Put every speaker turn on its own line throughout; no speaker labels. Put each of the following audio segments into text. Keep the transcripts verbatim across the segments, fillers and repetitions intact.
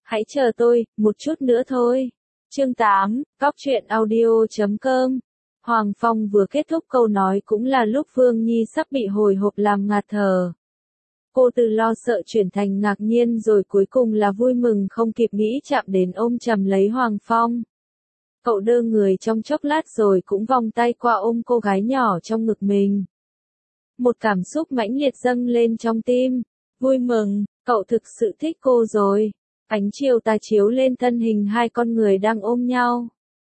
Hãy chờ tôi, một chút nữa thôi. Chương tám, Cóc truyện audio chấm com. Hoàng Phong vừa kết thúc câu nói cũng là lúc Vương Nhi sắp bị hồi hộp làm ngạt thở. Cô từ lo sợ chuyển thành ngạc nhiên rồi cuối cùng là vui mừng không kịp nghĩ chạm đến ôm chầm lấy Hoàng Phong. Cậu đơ người trong chốc lát rồi cũng vòng tay qua ôm cô gái nhỏ trong ngực mình. Một cảm xúc mãnh liệt dâng lên trong tim. Vui mừng, cậu thực sự thích cô rồi. Ánh chiều tà chiếu lên thân hình hai con người đang ôm nhau.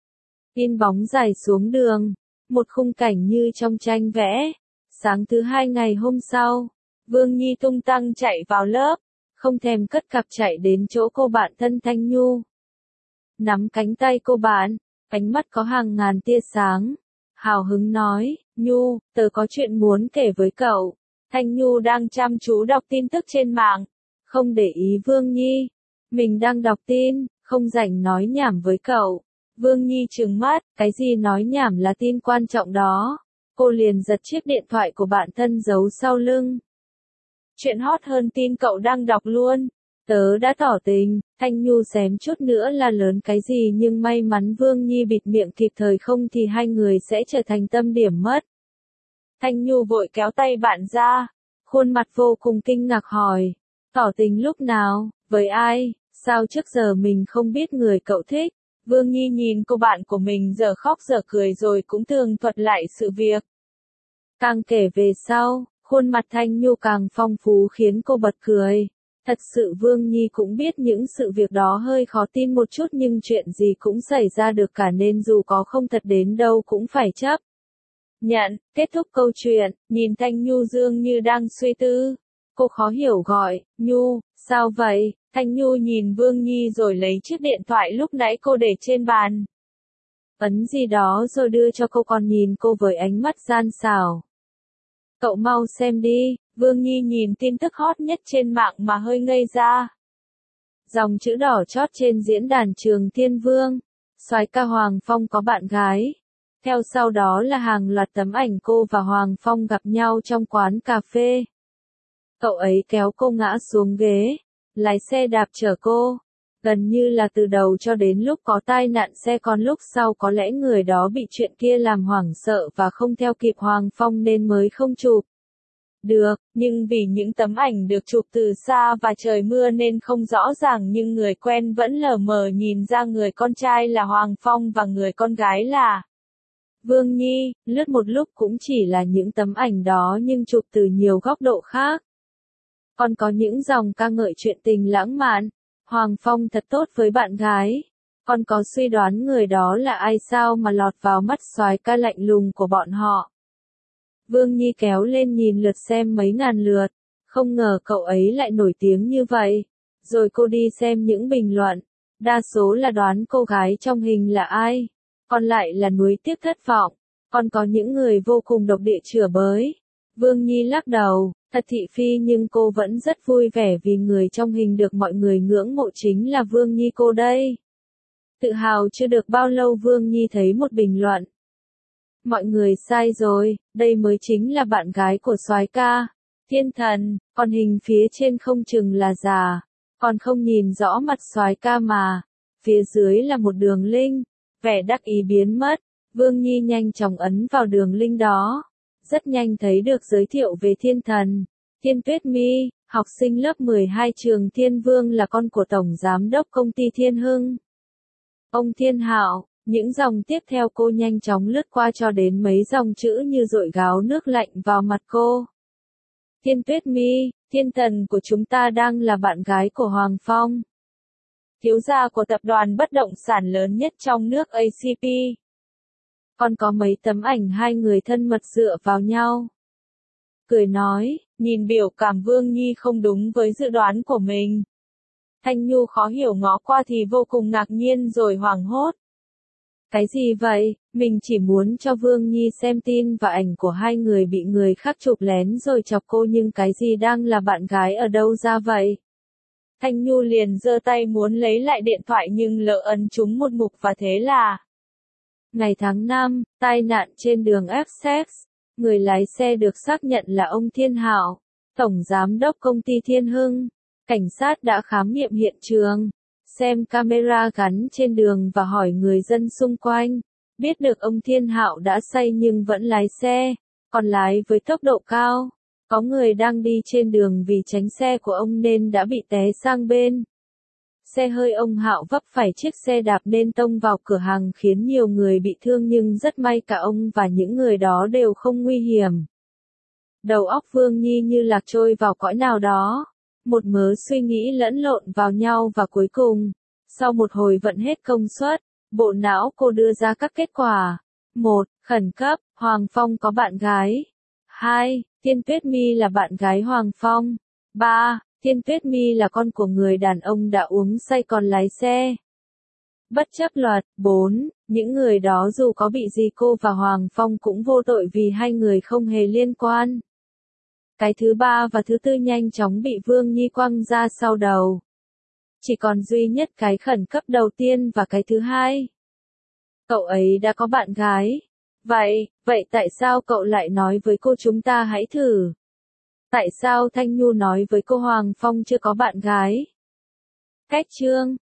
In bóng dài xuống đường. Một khung cảnh như trong tranh vẽ. Sáng thứ hai ngày hôm sau, Vương Nhi tung tăng chạy vào lớp. Không thèm cất cặp chạy đến chỗ cô bạn thân Thanh Nhu. Nắm cánh tay cô bạn, ánh mắt có hàng ngàn tia sáng. Hào hứng nói, Nhu, tớ có chuyện muốn kể với cậu. Thanh Nhu đang chăm chú đọc tin tức trên mạng. Không để ý Vương Nhi. Mình đang đọc tin, không rảnh nói nhảm với cậu. Vương Nhi trừng mắt, cái gì nói nhảm là tin quan trọng đó. Cô liền giật chiếc điện thoại của bạn thân giấu sau lưng. Chuyện hot hơn tin cậu đang đọc luôn. Tớ đã tỏ tình, Thanh Nhu xém chút nữa là lớn cái gì nhưng may mắn Vương Nhi bịt miệng kịp thời không thì hai người sẽ trở thành tâm điểm mất. Thanh Nhu vội kéo tay bạn ra, khuôn mặt vô cùng kinh ngạc hỏi, tỏ tình lúc nào, với ai, sao trước giờ mình không biết người cậu thích. Vương Nhi nhìn cô bạn của mình giờ khóc giờ cười rồi cũng tường thuật lại sự việc. Càng kể về sau, khuôn mặt Thanh Nhu càng phong phú khiến cô bật cười. Thật sự Vương Nhi cũng biết những sự việc đó hơi khó tin một chút nhưng chuyện gì cũng xảy ra được cả nên dù có không thật đến đâu cũng phải chấp nhận. Kết thúc câu chuyện, nhìn Thanh Nhu dường như đang suy tư. Cô khó hiểu gọi, Nhu, sao vậy? Thanh Nhu nhìn Vương Nhi rồi lấy chiếc điện thoại lúc nãy cô để trên bàn. Ấn gì đó rồi đưa cho cô còn nhìn cô với ánh mắt gian xảo. Cậu mau xem đi. Vương Nhi nhìn tin tức hot nhất trên mạng mà hơi ngây ra. Dòng chữ đỏ chót trên diễn đàn Trường Thiên Vương. Soái ca Hoàng Phong có bạn gái. Theo sau đó là hàng loạt tấm ảnh cô và Hoàng Phong gặp nhau trong quán cà phê. Cậu ấy kéo cô ngã xuống ghế, lái xe đạp chở cô. Gần như là từ đầu cho đến lúc có tai nạn xe còn lúc sau có lẽ người đó bị chuyện kia làm hoảng sợ và không theo kịp Hoàng Phong nên mới không chụp được, nhưng vì những tấm ảnh được chụp từ xa và trời mưa nên không rõ ràng nhưng người quen vẫn lờ mờ nhìn ra người con trai là Hoàng Phong và người con gái là Vương Nhi. Lướt một lúc cũng chỉ là những tấm ảnh đó nhưng chụp từ nhiều góc độ khác. Còn có những dòng ca ngợi chuyện tình lãng mạn. Hoàng Phong thật tốt với bạn gái. Còn có suy đoán người đó là ai sao mà lọt vào mắt soái ca lạnh lùng của bọn họ. Vương Nhi kéo lên nhìn lượt xem mấy ngàn lượt. Không ngờ cậu ấy lại nổi tiếng như vậy. Rồi cô đi xem những bình luận. Đa số là đoán cô gái trong hình là ai. Còn lại là nuối tiếc thất vọng. Còn có những người vô cùng độc địa chửi bới. Vương Nhi lắc đầu, thật thị phi nhưng cô vẫn rất vui vẻ vì người trong hình được mọi người ngưỡng mộ chính là Vương Nhi cô đây. Tự hào chưa được bao lâu Vương Nhi thấy một bình luận. Mọi người sai rồi, đây mới chính là bạn gái của soái ca. Thiên thần, còn hình phía trên không chừng là già, còn không nhìn rõ mặt soái ca mà. Phía dưới là một đường link, vẻ đắc ý biến mất. Vương Nhi nhanh chóng ấn vào đường link đó. Rất nhanh thấy được giới thiệu về thiên thần. Thiên Tuyết Mi, học sinh lớp mười hai trường Thiên Vương là con của Tổng Giám đốc công ty Thiên Hưng. Ông Thiên Hạo, những dòng tiếp theo cô nhanh chóng lướt qua cho đến mấy dòng chữ như dội gáo nước lạnh vào mặt cô. Thiên Tuyết Mi, thiên thần của chúng ta đang là bạn gái của Hoàng Phong. Thiếu gia của tập đoàn bất động sản lớn nhất trong nước a xê pê. Còn có mấy tấm ảnh hai người thân mật dựa vào nhau. Cười nói, nhìn biểu cảm Vương Nhi không đúng với dự đoán của mình. Thanh Nhu khó hiểu ngó qua thì vô cùng ngạc nhiên rồi hoảng hốt. Cái gì vậy, mình chỉ muốn cho Vương Nhi xem tin và ảnh của hai người bị người khác chụp lén rồi chọc cô nhưng cái gì đang là bạn gái ở đâu ra vậy? Thanh Nhu liền giơ tay muốn lấy lại điện thoại nhưng lỡ ấn trúng một mục và thế là ngày tháng năm, tai nạn trên đường Essex, người lái xe được xác nhận là ông Thiên Hạo, Tổng Giám đốc công ty Thiên Hưng. Cảnh sát đã khám nghiệm hiện trường, xem camera gắn trên đường và hỏi người dân xung quanh. Biết được ông Thiên Hạo đã say nhưng vẫn lái xe, còn lái với tốc độ cao. Có người đang đi trên đường vì tránh xe của ông nên đã bị té sang bên. Xe hơi ông Hạo vấp phải chiếc xe đạp nên tông vào cửa hàng khiến nhiều người bị thương nhưng rất may cả ông và những người đó đều không nguy hiểm. Đầu óc Vương Nhi như lạc trôi vào cõi nào đó. Một mớ suy nghĩ lẫn lộn vào nhau và cuối cùng, sau một hồi vận hết công suất, bộ não cô đưa ra các kết quả. một. Khẩn cấp, Hoàng Phong có bạn gái. hai. Tiên Tuyết Mi là bạn gái Hoàng Phong. ba. Tiên Tuyết Mi là con của người đàn ông đã uống say còn lái xe. Bất chấp luật. bốn. Những người đó dù có bị gì cô và Hoàng Phong cũng vô tội vì hai người không hề liên quan. Cái thứ ba và thứ tư nhanh chóng bị Vương Nhi quăng ra sau đầu. Chỉ còn duy nhất cái khẩn cấp đầu tiên và cái thứ hai. Cậu ấy đã có bạn gái. Vậy, vậy tại sao cậu lại nói với cô chúng ta hãy thử? Tại sao Thanh Nhu nói với cô Hoàng Phong chưa có bạn gái? Cách chương